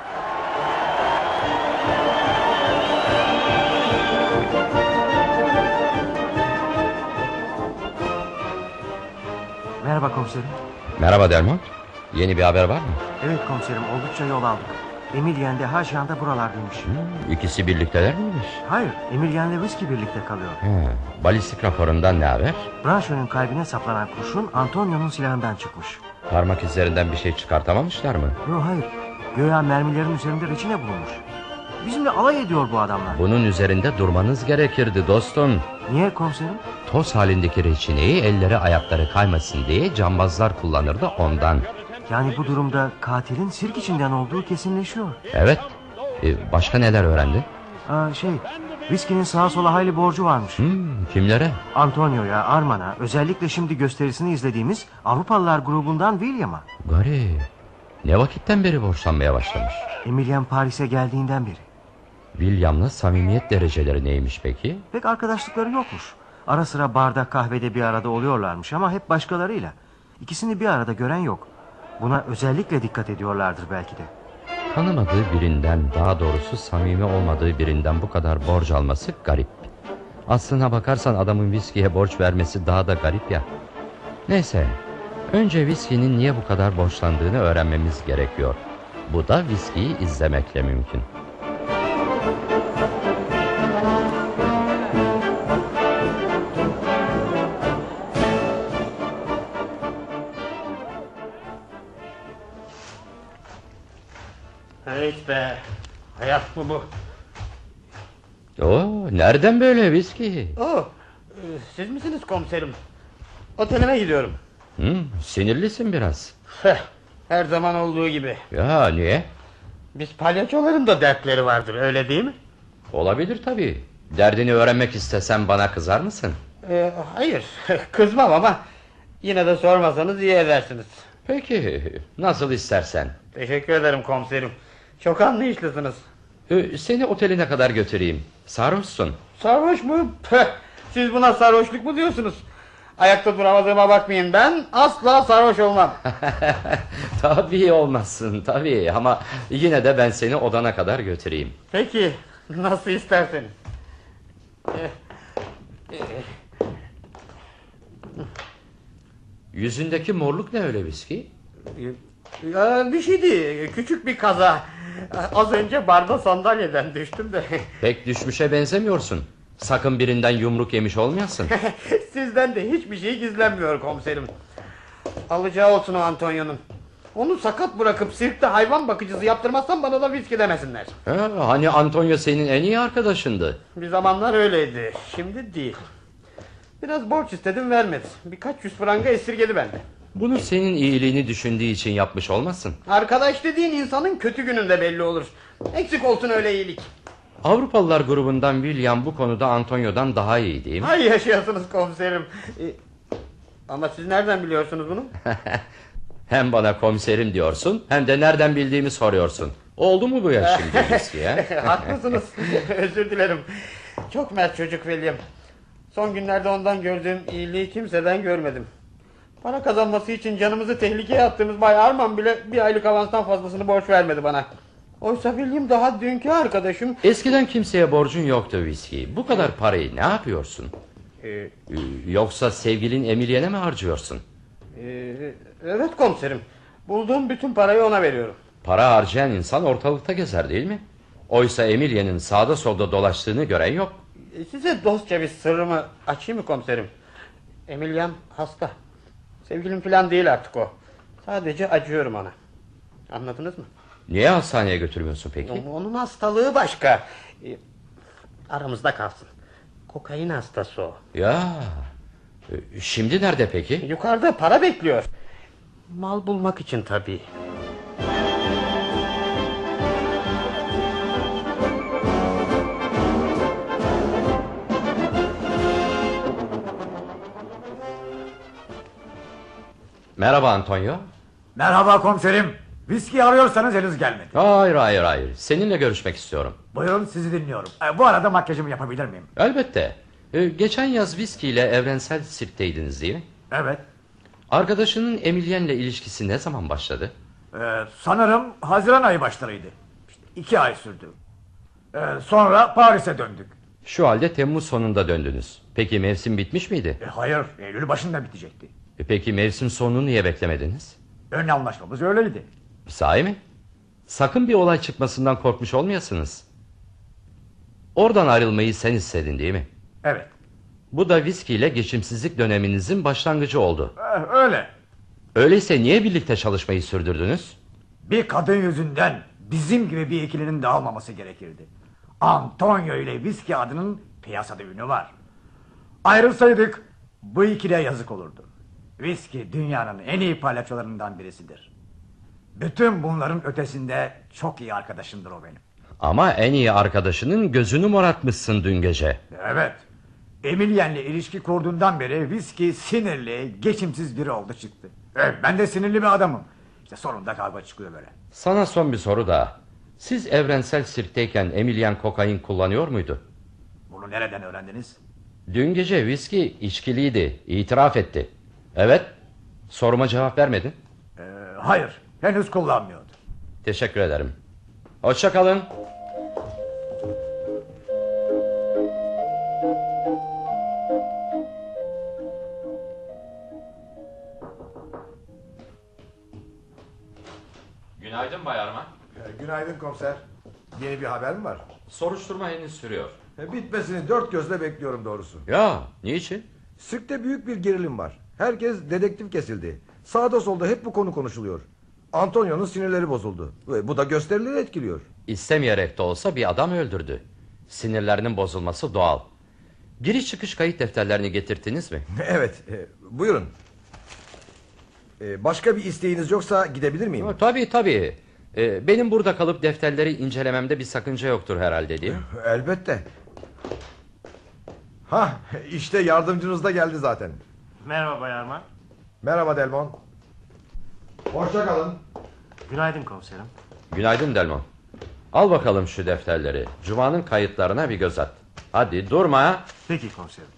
Merhaba komiserim. Merhaba Delmont. Yeni bir haber var mı? Evet komiserim, oldukça yol aldık. Emilien de Hajan da buralardaymış. İkisi birlikteler miymiş? Hayır, Emilien ile Whisky birlikte kalıyor. Balistik raporundan ne haber? Brancho'nun kalbine saplanan kurşun Antonio'nun silahından çıkmış. Parmak izlerinden bir şey çıkartamamışlar mı? Yok hayır, göya mermilerin üzerinde reçine bulunmuş. Bizimle alay ediyor bu adamlar. Bunun üzerinde durmanız gerekirdi dostum. Niye komiserim? Toz halindeki reçineyi elleri ayakları kaymasın diye cambazlar kullanırdı ondan. Yani bu durumda katilin sirk içinden olduğu kesinleşiyor. Evet. Başka neler öğrendin? Whisky'nin sağa sola hayli borcu varmış. Kimlere? Antonio'ya, Arman'a, özellikle şimdi gösterisini izlediğimiz Avrupalılar grubundan William'a. Garip. Ne vakitten beri borçlanmaya başlamış? Emilien Paris'e geldiğinden beri. William'la samimiyet dereceleri neymiş peki? Pek arkadaşlıkları yokmuş. Ara sıra barda, kahvede bir arada oluyorlarmış ama hep başkalarıyla. İkisini bir arada gören yok. Buna özellikle dikkat ediyorlardır belki de. Tanımadığı birinden, daha doğrusu samimi olmadığı birinden bu kadar borç alması garip. Aslına bakarsan adamın viskiye borç vermesi daha da garip ya. Neyse, önce viskinin niye bu kadar borçlandığını öğrenmemiz gerekiyor. Bu da viskiyi izlemekle mümkün. Evet be. Hayat mı bu? Nereden böyle viski? Siz misiniz komiserim? Otelime gidiyorum. Sinirlisin biraz. Her zaman olduğu gibi. Ya niye? Biz palyaçoların da dertleri vardır, öyle değil mi? Olabilir tabii. Derdini öğrenmek istesem bana kızar mısın? Hayır, kızmam ama yine de sormasanız iyi edersiniz. Peki, nasıl istersen. Teşekkür ederim komiserim. Çok anlayışlısınız. Seni oteline kadar götüreyim. Sarhoşsun. Sarhoş mu? Siz buna sarhoşluk mu diyorsunuz? Ayakta duramadığıma bakmayın, ben asla sarhoş olmam. Tabii olmazsın tabii, ama yine de ben seni odana kadar götüreyim. Peki, nasıl isterseniz. Yüzündeki morluk ne öyle viski? Bir şey değil, küçük bir kaza. Az önce barda sandalyeden düştüm de. Pek düşmüşe benzemiyorsun. Sakın birinden yumruk yemiş olmayasın. Sizden de hiçbir şey gizlenmiyor komiserim. Alacağı olsun o Antonio'nun. Onu sakat bırakıp sirkte hayvan bakıcısı yaptırmazsam bana da viski demesinler. Hani Antonio senin en iyi arkadaşındı. Bir zamanlar öyleydi, şimdi değil. Biraz borç istedim, vermedi. Birkaç yüz franga esirgedi bende. Bunu senin iyiliğini düşündüğü için yapmış olmasın? Arkadaş dediğin insanın kötü gününde belli olur. Eksik olsun öyle iyilik. Avrupalılar grubundan William bu konuda Antonio'dan daha iyi değil mi? Hay yaşıyorsunuz komiserim. Ama siz nereden biliyorsunuz bunu? Hem bana komiserim diyorsun hem de nereden bildiğimi soruyorsun. Oldu mu bu yaş şimdi viskiye? Haklısınız. Özür dilerim. Çok mert çocuk William. Son günlerde ondan gördüğüm iyiliği kimseden görmedim. Para kazanması için canımızı tehlikeye attığımız Bay Arman bile bir aylık avanstan fazlasını borç vermedi bana. Oysa William daha dünkü arkadaşım. Eskiden kimseye borcun yoktu viski. Bu kadar parayı ne yapıyorsun? Yoksa sevgilin Emily'ne mi harcıyorsun? Evet komiserim. Bulduğum bütün parayı ona veriyorum. Para harcayan insan ortalıkta gezer değil mi? Oysa Emily'nin sağda solda dolaştığını gören yok. Size dostça bir sırrımı açayım mı komiserim? Emilyam hasta. Sevgilim falan değil artık o. Sadece acıyorum ona. Anladınız mı? Niye hastaneye götürmüyorsun peki? Onun hastalığı başka. Aramızda kalsın. Kokain hastası o. Ya, şimdi nerede peki? Yukarıda para bekliyor. Mal bulmak için tabii. Merhaba Antonio. Merhaba komiserim. Viski arıyorsanız henüz gelmedi. Hayır. Seninle görüşmek istiyorum. Buyurun, sizi dinliyorum. Bu arada makyajımı yapabilir miyim? Elbette. Geçen yaz Viski ile evrensel sirkteydiniz değil mi? Evet. Arkadaşının Emilien'le ilişkisi ne zaman başladı? Sanırım Haziran ayı başlarıydı. 2 ay sürdü. Sonra Paris'e döndük. Şu halde Temmuz sonunda döndünüz. Peki mevsim bitmiş miydi? Hayır, Eylül başında bitecekti. Peki mevsim sonunu niye beklemediniz? Ön anlaşmamız öyleydi. Sahi mi? Sakın bir olay çıkmasından korkmuş olmayasınız. Oradan ayrılmayı sen istedin değil mi? Evet. Bu da Viski ile geçimsizlik döneminizin başlangıcı oldu. Öyle. Öyleyse niye birlikte çalışmayı sürdürdünüz? Bir kadın yüzünden bizim gibi bir ikilinin dağılmaması gerekirdi. Antonio ile Viski adının piyasada ünü var. Ayrılsaydık bu ikiliye yazık olurdu. Viski dünyanın en iyi palyaçolarından birisidir. Bütün bunların ötesinde çok iyi arkadaşımdır o benim. Ama en iyi arkadaşının gözünü morartmışsın dün gece. Evet. Emilien'le ilişki kurduğundan beri Viski sinirli, geçimsiz biri oldu çıktı. Evet, ben de sinirli bir adamım. İşte sonunda kavga çıkıyor böyle. Sana son bir soru daha. Siz evrensel sirkteyken Emilien kokain kullanıyor muydu? Bunu nereden öğrendiniz? Dün gece Viski içkiliydi, itiraf etti. Evet, soruma cevap vermedin. Hayır, henüz kullanmıyordu. Teşekkür ederim. Hoşça kalın. Günaydın Bay Arman. Günaydın komiser. Yeni bir haber mi var? Soruşturma henüz sürüyor. Bitmesini dört gözle bekliyorum doğrusu. Ya, niçin? Sirkte büyük bir gerilim var. Herkes dedektif kesildi. Sağda solda hep bu konu konuşuluyor. Antonio'nun sinirleri bozuldu. Ve bu da gösterileri etkiliyor. İstemeyerek de olsa bir adam öldürdü. Sinirlerinin bozulması doğal. Giriş çıkış kayıt defterlerini getirdiniz mi? Evet, buyurun. Başka bir isteğiniz yoksa gidebilir miyim? Tabii. Benim burada kalıp defterleri incelememde bir sakınca yoktur herhalde değil mi? Elbette. İşte yardımcınız da geldi zaten. Merhaba Bay Arman. Merhaba Delmon. Hoşça kalın. Günaydın komiserim. Günaydın Delmon. Al bakalım şu defterleri. Cuma'nın kayıtlarına bir göz at. Hadi durma. Peki komiserim.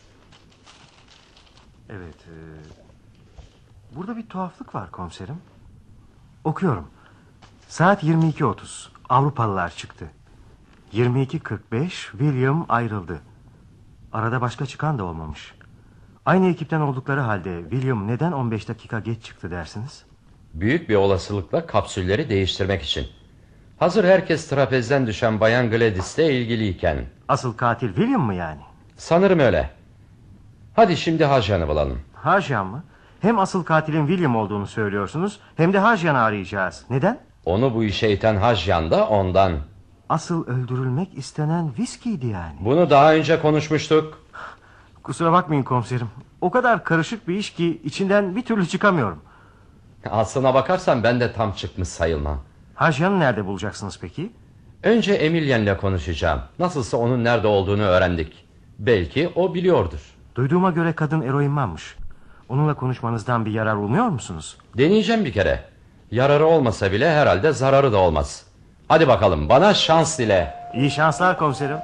Evet. Burada bir tuhaflık var komiserim. Okuyorum. Saat 22:30. Avrupalılar çıktı. 22:45 William ayrıldı. Arada başka çıkan da olmamış. Aynı ekipten oldukları halde William neden 15 dakika geç çıktı dersiniz? Büyük bir olasılıkla kapsülleri değiştirmek için. Hazır herkes trapezden düşen Bayan Gladys'le ilgiliyken. Asıl katil William mı yani? Sanırım öyle. Hadi şimdi Hajyan'ı bulalım. Hajyan mı? Hem asıl katilin William olduğunu söylüyorsunuz hem de Hajyan'ı arayacağız. Neden? Onu bu işe iten Hajyan da ondan. Asıl öldürülmek istenen Viski'ydi yani. Bunu daha önce konuşmuştuk. Kusura bakmayın komiserim. O kadar karışık bir iş ki içinden bir türlü çıkamıyorum. Aslına bakarsan ben de tam çıkmış sayılmam. Hajyan'ı nerede bulacaksınız peki? Önce Emilien'le konuşacağım. Nasılsa onun nerede olduğunu öğrendik. Belki o biliyordur. Duyduğuma göre kadın eroinmanmış. Onunla konuşmanızdan bir yarar umuyor musunuz? Deneyeceğim bir kere. Yararı olmasa bile herhalde zararı da olmaz. Hadi bakalım, bana şans dile. İyi şanslar komiserim.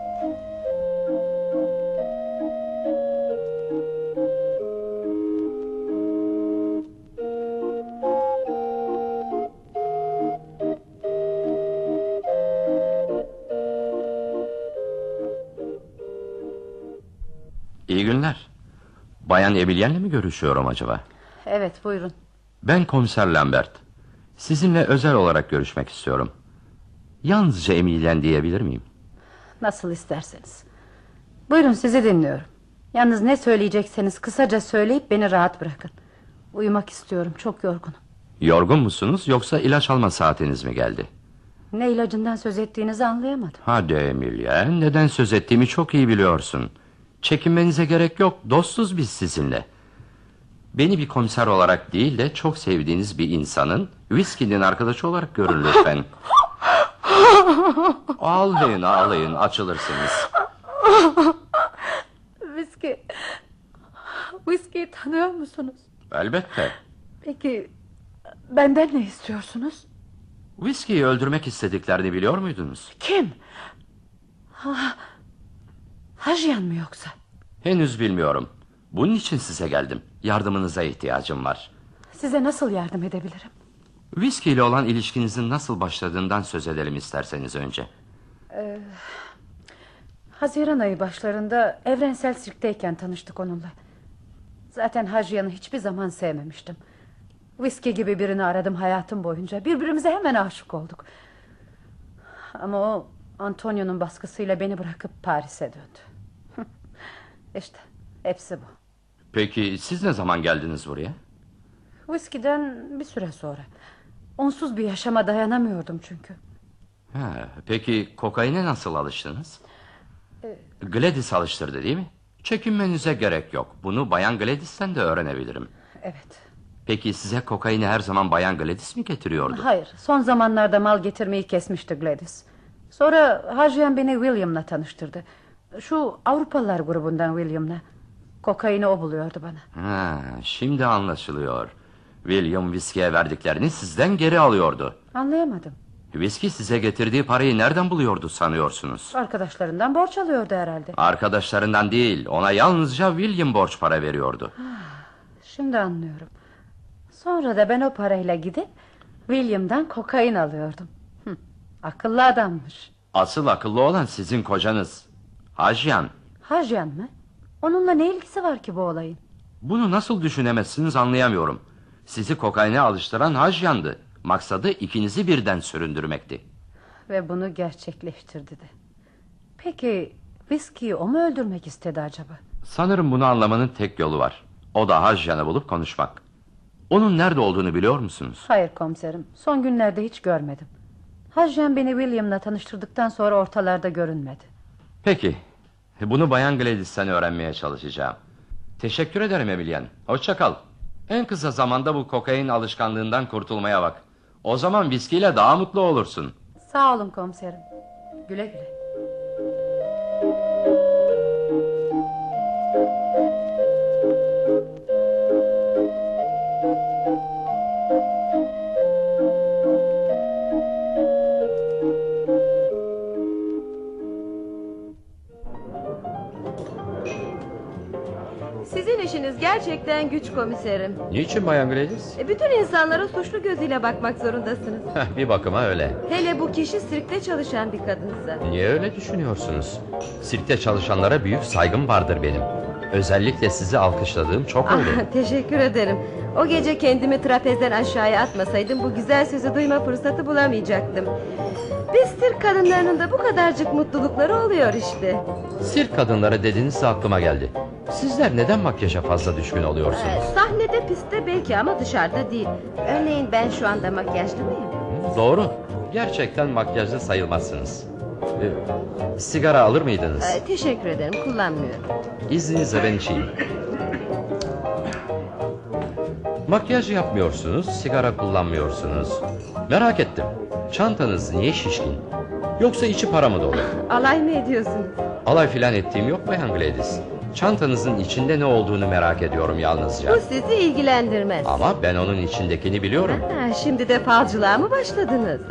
İyi günler. Bayan Emilien'le mi görüşüyorum acaba? Evet, buyurun. Ben komiser Lambert. Sizinle özel olarak görüşmek istiyorum. Yalnızca Emilien diyebilir miyim? Nasıl isterseniz. Buyurun, sizi dinliyorum. Yalnız ne söyleyecekseniz kısaca söyleyip beni rahat bırakın. Uyumak istiyorum, çok yorgunum. Yorgun musunuz yoksa ilaç alma saatiniz mi geldi? Ne ilacından söz ettiğinizi anlayamadım. Hadi Emilien, neden söz ettiğimi çok iyi biliyorsun. Çekinmenize gerek yok, dostuz biz sizinle. Beni bir komiser olarak değil de çok sevdiğiniz bir insanın viskinin arkadaşı olarak görün lütfen. Ağlayın ağlayın, açılırsınız. Viskiyi tanıyor musunuz? Elbette. Peki benden ne istiyorsunuz? Viskiyi öldürmek istediklerini biliyor muydunuz? Kim? Hajyan mı yoksa? Henüz bilmiyorum. Bunun için size geldim. Yardımınıza ihtiyacım var. Size nasıl yardım edebilirim? Viski ile olan ilişkinizin nasıl başladığından söz edelim isterseniz önce. Haziran ayı başlarında evrensel sirkteyken tanıştık onunla. Zaten Hajyan'ı hiçbir zaman sevmemiştim. Viski gibi birini aradım hayatım boyunca. Birbirimize hemen aşık olduk. Ama o Antonio'nun baskısıyla beni bırakıp Paris'e döndü. İşte hepsi bu. Peki siz ne zaman geldiniz buraya? Viskiden bir süre sonra. Onsuz bir yaşama dayanamıyordum çünkü. Peki kokaine nasıl alıştınız? Gladys alıştırdı değil mi? Çekinmenize gerek yok. Bunu Bayan Gladys'ten de öğrenebilirim. Evet. Peki size kokaini her zaman Bayan Gladys mi getiriyordu? Hayır, son zamanlarda mal getirmeyi kesmişti Gladys. Sonra Hajyan beni William'la tanıştırdı. Şu Avrupalılar grubundan William'la. Kokaini o buluyordu bana. Şimdi anlaşılıyor. William viskiye verdiklerini sizden geri alıyordu. Anlayamadım. Viski size getirdiği parayı nereden buluyordu sanıyorsunuz? Arkadaşlarından borç alıyordu herhalde. Arkadaşlarından değil, ona yalnızca William borç para veriyordu. Şimdi anlıyorum. Sonra da ben o parayla gidip William'dan kokain alıyordum. Akıllı adammış. Asıl akıllı olan sizin kocanız Hajyan. Hajyan mı? Onunla ne ilgisi var ki bu olayın? Bunu nasıl düşünemezsiniz anlayamıyorum. Sizi kokaine alıştıran Hajyan'dı. Maksadı ikinizi birden süründürmekti. Ve bunu gerçekleştirdi de. Peki viskiyi o mu öldürmek istedi acaba? Sanırım bunu anlamanın tek yolu var. O da Hajyan'ı bulup konuşmak. Onun nerede olduğunu biliyor musunuz? Hayır komiserim, son günlerde hiç görmedim. Hajyan beni William'la tanıştırdıktan sonra ortalarda görünmedi. Peki, bunu Bayan Gladys'ten öğrenmeye çalışacağım. Teşekkür ederim Emilian. Hoşça kal. En kısa zamanda bu kokain alışkanlığından kurtulmaya bak. O zaman viskiyle daha mutlu olursun. Sağ olun komiserim. Güle güle. Sizin işiniz gerçekten güç komiserim. Niçin Bayan Gladys? Bütün insanlara suçlu gözüyle bakmak zorundasınız. Bir bakıma öyle. Hele bu kişi sirkte çalışan bir kadınsa. Niye öyle düşünüyorsunuz? Sirkte çalışanlara büyük saygım vardır benim. Özellikle sizi alkışladığım çok oldu. Teşekkür ederim. O gece kendimi trapezden aşağıya atmasaydım bu güzel sözü duyma fırsatı bulamayacaktım. Biz sirk kadınlarının da bu kadarcık mutlulukları oluyor işte. Sirk kadınları dediğinizde aklıma geldi. Sizler neden makyaja fazla düşkün oluyorsunuz? Sahnede, pistte belki ama dışarıda değil. Örneğin ben şu anda makyajlı mıyım? Doğru. Gerçekten makyajlı sayılmazsınız. Sigara alır mıydınız? Teşekkür ederim, kullanmıyorum. İzninizle ben içeyim. Makyaj yapmıyorsunuz, sigara kullanmıyorsunuz. Merak ettim. Çantanız niye şişkin? Yoksa içi para mı dolu? Alay mı ediyorsunuz? Alay filan ettiğim yok Bayan Gladys. Çantanızın içinde ne olduğunu merak ediyorum yalnızca. Bu sizi ilgilendirmez. Ama ben onun içindekini biliyorum. Ha, şimdi de falcılığa mı başladınız?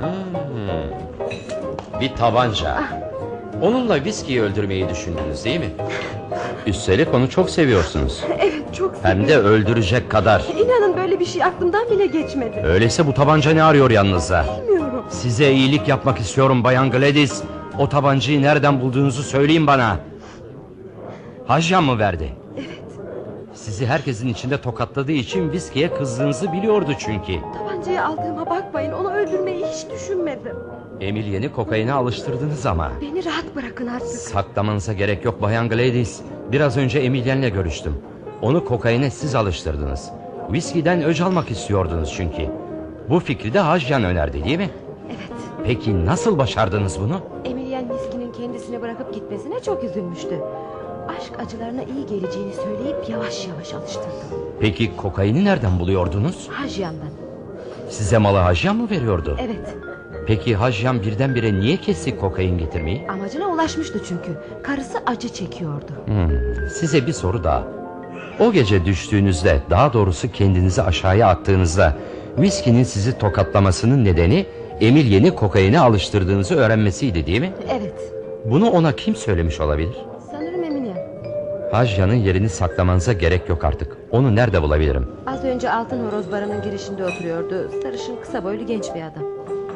Bir tabanca. Onunla viskiyi öldürmeyi düşündünüz değil mi? Üstelik onu çok seviyorsunuz. Evet, çok seviyorum. Hem de öldürecek kadar. İnanın böyle bir şey aklımdan bile geçmedi. Öyleyse bu tabanca ne arıyor yanınızda? Bilmiyorum. Size iyilik yapmak istiyorum Bayan Gladys. O tabancayı nereden bulduğunuzu söyleyin bana. Hajyan mı verdi? Evet. Sizi herkesin içinde tokatladığı için viskiye kızdığınızı biliyordu çünkü. Tabancayı aldığıma bakmayın, onu öldürmeyi hiç düşünmedim. Emilyen'i kokaine alıştırdınız ama. Beni rahat bırakın artık. Saklamanıza gerek yok Bayan Gladys. Biraz önce Emilyen'le görüştüm. Onu kokaine siz alıştırdınız. Viskiden öc almak istiyordunuz çünkü. Bu fikri de Hajyan önerdi değil mi? Evet. Peki nasıl başardınız bunu? Emilien viskinin kendisini bırakıp gitmesine çok üzülmüştü. Aşk acılarına iyi geleceğini söyleyip yavaş yavaş alıştırdım. Peki kokaini nereden buluyordunuz? Hajyan'dan. Size malı Hajyan mı veriyordu? Evet. Peki Hajyan birdenbire niye kesti kokain getirmeyi? Amacına ulaşmıştı çünkü. Karısı acı çekiyordu. Size bir soru daha. O gece düştüğünüzde, daha doğrusu kendinizi aşağıya attığınızda viskinin sizi tokatlamasının nedeni Emilyen'i kokaine alıştırdığınızı öğrenmesiydi değil mi? Evet. Bunu ona kim söylemiş olabilir? Sanırım Emilien. Hajyan'ın yerini saklamanıza gerek yok artık. Onu nerede bulabilirim? Az önce Altın Horoz Barı'nın girişinde oturuyordu. Sarışın, kısa boylu genç bir adam.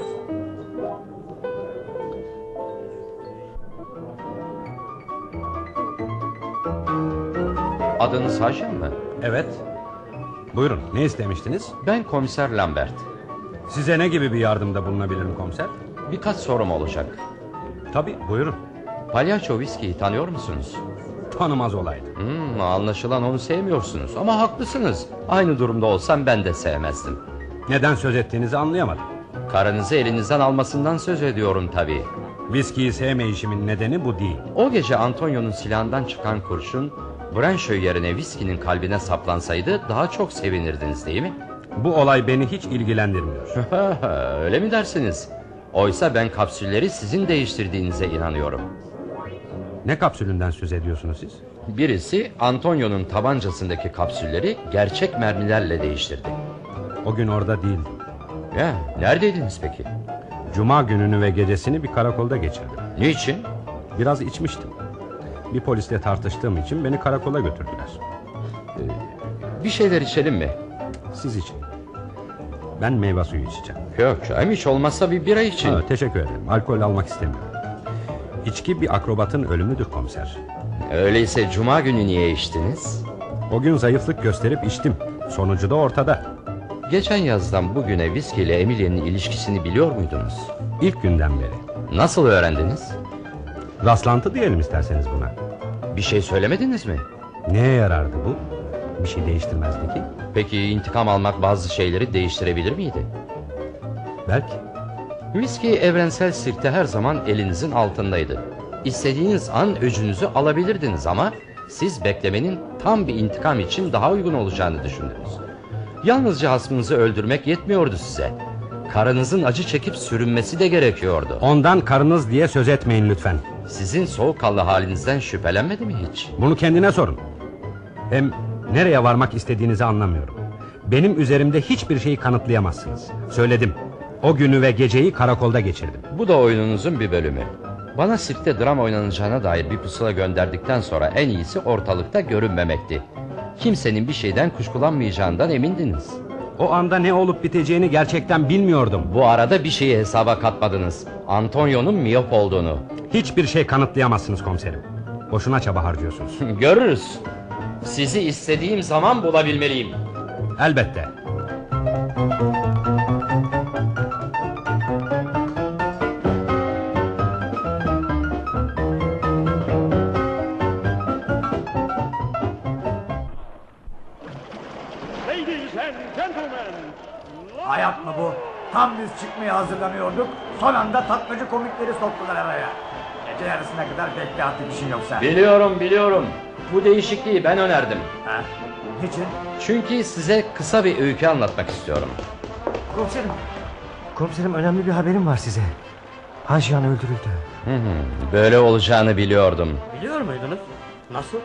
Adınız Hajyan mı? Evet. Buyurun, ne istemiştiniz? Ben komiser Lambert. Size ne gibi bir yardımda bulunabilirim komiser? Birkaç sorum olacak. Tabii, buyurun. Palyaço viskiyi tanıyor musunuz? Tanımaz olaydı. Anlaşılan onu sevmiyorsunuz ama haklısınız. Aynı durumda olsam ben de sevmezdim. Neden söz ettiğinizi anlayamadım. Karınızı elinizden almasından söz ediyorum tabii. Viskiyi sevmeyişimin nedeni bu değil. O gece Antonio'nun silahından çıkan kurşun Branşö yerine viskinin kalbine saplansaydı daha çok sevinirdiniz değil mi? Bu olay beni hiç ilgilendirmiyor. Öyle mi dersiniz? Oysa ben kapsülleri sizin değiştirdiğinize inanıyorum. Ne kapsülünden söz ediyorsunuz siz? Birisi Antonio'nun tabancasındaki kapsülleri gerçek mermilerle değiştirdi. O gün orada değildim. Ya, neredeydiniz peki? Cuma gününü ve gecesini bir karakolda geçirdim. Niçin? Biraz içmiştim. Bir polisle tartıştığım için beni karakola götürdüler. Bir şeyler içelim mi? Siz için. Ben meyve suyu içeceğim. Yok canım, hiç olmazsa bir bira için. Teşekkür ederim. Alkol almak istemiyorum. İçki bir akrobatın ölümüdür komiser. Öyleyse cuma günü niye içtiniz? O gün zayıflık gösterip içtim. Sonucu da ortada. Geçen yazdan bugüne viski ile Emilyen'in ilişkisini biliyor muydunuz? İlk günden beri. Nasıl öğrendiniz? Rastlantı diyelim isterseniz buna. Bir şey söylemediniz mi? Neye yarardı bu? Bir şey değiştirmezdi ki. Peki intikam almak bazı şeyleri değiştirebilir miydi? Belki. Viski evrensel sirkte her zaman elinizin altındaydı. İstediğiniz an öcünüzü alabilirdiniz ama siz beklemenin tam bir intikam için daha uygun olacağını düşündünüz. Yalnızca hasmınızı öldürmek yetmiyordu size. Karınızın acı çekip sürünmesi de gerekiyordu. Ondan karınız diye söz etmeyin lütfen. Sizin soğukkanlı halinizden şüphelenmedi mi hiç? Bunu kendine sorun. Hem nereye varmak istediğinizi anlamıyorum. Benim üzerimde hiçbir şeyi kanıtlayamazsınız. Söyledim. O günü ve geceyi karakolda geçirdim. Bu da oyununuzun bir bölümü. Bana sirkte dram oynanacağına dair bir pusula gönderdikten sonra en iyisi ortalıkta görünmemekti. Kimsenin bir şeyden kuşkulanmayacağından emindiniz. O anda ne olup biteceğini gerçekten bilmiyordum. Bu arada bir şeyi hesaba katmadınız. Antonio'nun miyop olduğunu. Hiçbir şey kanıtlayamazsınız komiserim. Boşuna çaba harcıyorsunuz. Görürüz. Sizi istediğim zaman bulabilmeliyim. Elbette. Hayat mı bu? Tam biz çıkmaya hazırlanıyorduk. Son anda taklacı komikleri soktular araya. Gece yarısına kadar bekle artık işin yoksa. Biliyorum. Bu değişikliği ben önerdim. Ha? Niçin? Çünkü size kısa bir öykü anlatmak istiyorum. Komiserim önemli bir haberim var size. Hajyan öldürüldü. Böyle olacağını biliyordum. Biliyor muydunuz? Nasıl?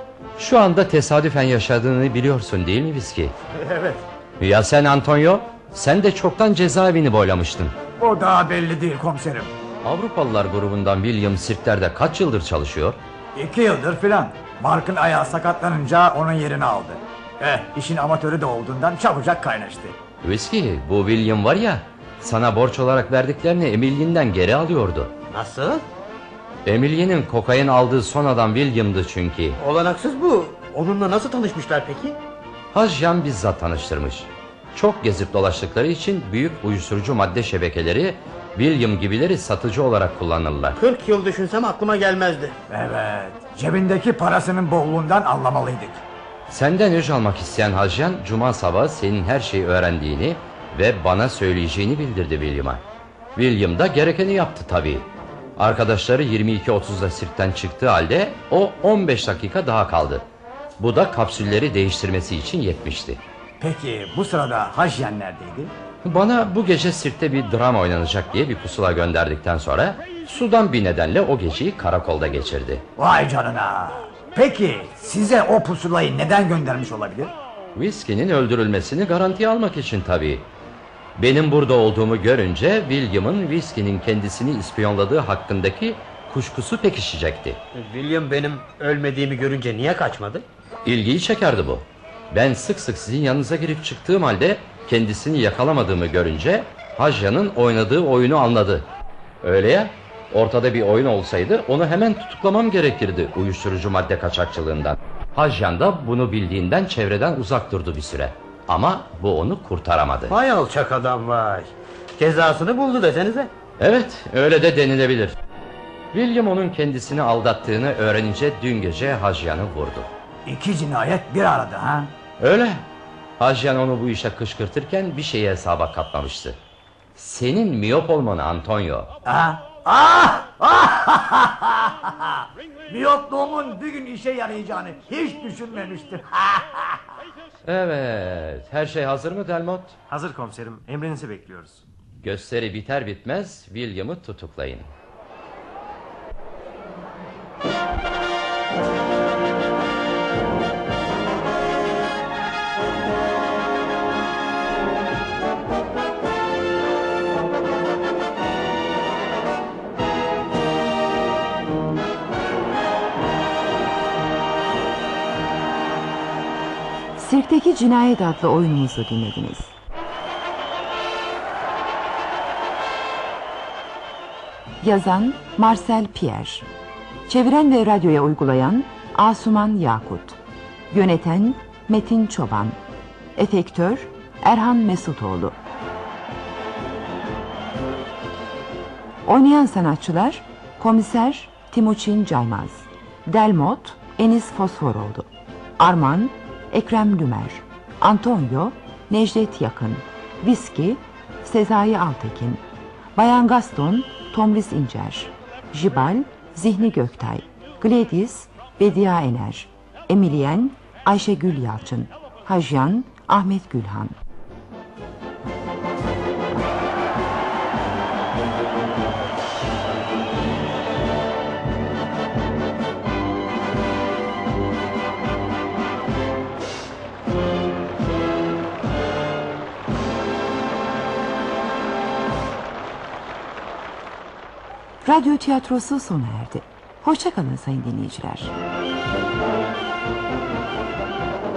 Şu anda tesadüfen yaşadığını biliyorsun değil mi Viski? Evet. Ya sen Antonio? Sen de çoktan cezaevini boylamıştın. O daha belli değil komiserim. Avrupalılar grubundan William sirklerde kaç yıldır çalışıyor? 2 yıldır filan. Mark'ın ayağı sakatlanınca onun yerini aldı. İşin amatörü de olduğundan çabucak kaynaştı. Viski, bu William var ya, sana borç olarak verdiklerini Emily'nden geri alıyordu. Nasıl? Emily'nin kokain aldığı son adam William'dı çünkü. Olanaksız bu. Onunla nasıl tanışmışlar peki? Hajyan bizzat tanıştırmış. Çok gezip dolaştıkları için büyük uyuşturucu madde şebekeleri William gibileri satıcı olarak kullanırlar. 40 yıl düşünsem aklıma gelmezdi. Evet. Cebindeki parasının bolluğundan anlamalıydık. Senden öc almak isteyen Hajyan, cuma sabahı senin her şeyi öğrendiğini ve bana söyleyeceğini bildirdi William'a. William da gerekeni yaptı tabii. Arkadaşları 22.30'da sirkten çıktığı halde o 15 dakika daha kaldı. Bu da kapsülleri değiştirmesi için yetmişti. Peki bu sırada Hajyan neredeydi? Bana bu gece sirkte bir drama oynanacak diye bir pusula gönderdikten sonra sudan bir nedenle o geceyi karakolda geçirdi. Vay canına. Peki size o pusulayı neden göndermiş olabilir? Whiskey'nin öldürülmesini garantiye almak için tabii. Benim burada olduğumu görünce William'ın Whiskey'nin kendisini ispiyonladığı hakkındaki kuşkusu pekişecekti. William benim ölmediğimi görünce niye kaçmadı? İlgiyi çekerdi bu. Ben sık sık sizin yanınıza girip çıktığım halde kendisini yakalamadığımı görünce Hajyan'ın oynadığı oyunu anladı. Öyle ya, ortada bir oyun olsaydı onu hemen tutuklamam gerekirdi uyuşturucu madde kaçakçılığından. Hajyan da bunu bildiğinden çevreden uzak durdu bir süre. Ama bu onu kurtaramadı. Vay alçak adam vay. Cezasını buldu desenize. Evet, öyle de denilebilir. William onun kendisini aldattığını öğrenince dün gece Hajyan'ı vurdu. 2 cinayet bir arada ha? Öyle. Hajyan onu bu işe kışkırtırken bir şeyi hesaba katmamıştı. Senin miyop olmanı Antonio. Miyopluğumun bir gün işe yarayacağını hiç düşünmemiştim. Evet, her şey hazır mı Delmot? Hazır komiserim, emrinizi bekliyoruz. Gösteri biter bitmez William'ı tutuklayın. Sirkteki Cinayet adlı oyunumuzu dinlediniz. Yazan Marcel Pierre, çeviren ve radyoya uygulayan Asuman Yakut, yöneten Metin Çoban, efektör Erhan Mesutoğlu. Oynayan sanatçılar: Komiser Timuçin Caymaz, Delmot Enis Fosforoğlu, Arman Ekrem Lümer, Antonio Necdet Yakın, Viski Sezai Altekin, Bayan Gaston Tomris İncer, Jibal Zihni Göktay, Gladys Bedia Ener, Emilien Ayşegül Yalçın, Hajyan Ahmet Gülhan. Radyo tiyatrosu sona erdi. Hoşça kalın sayın dinleyiciler.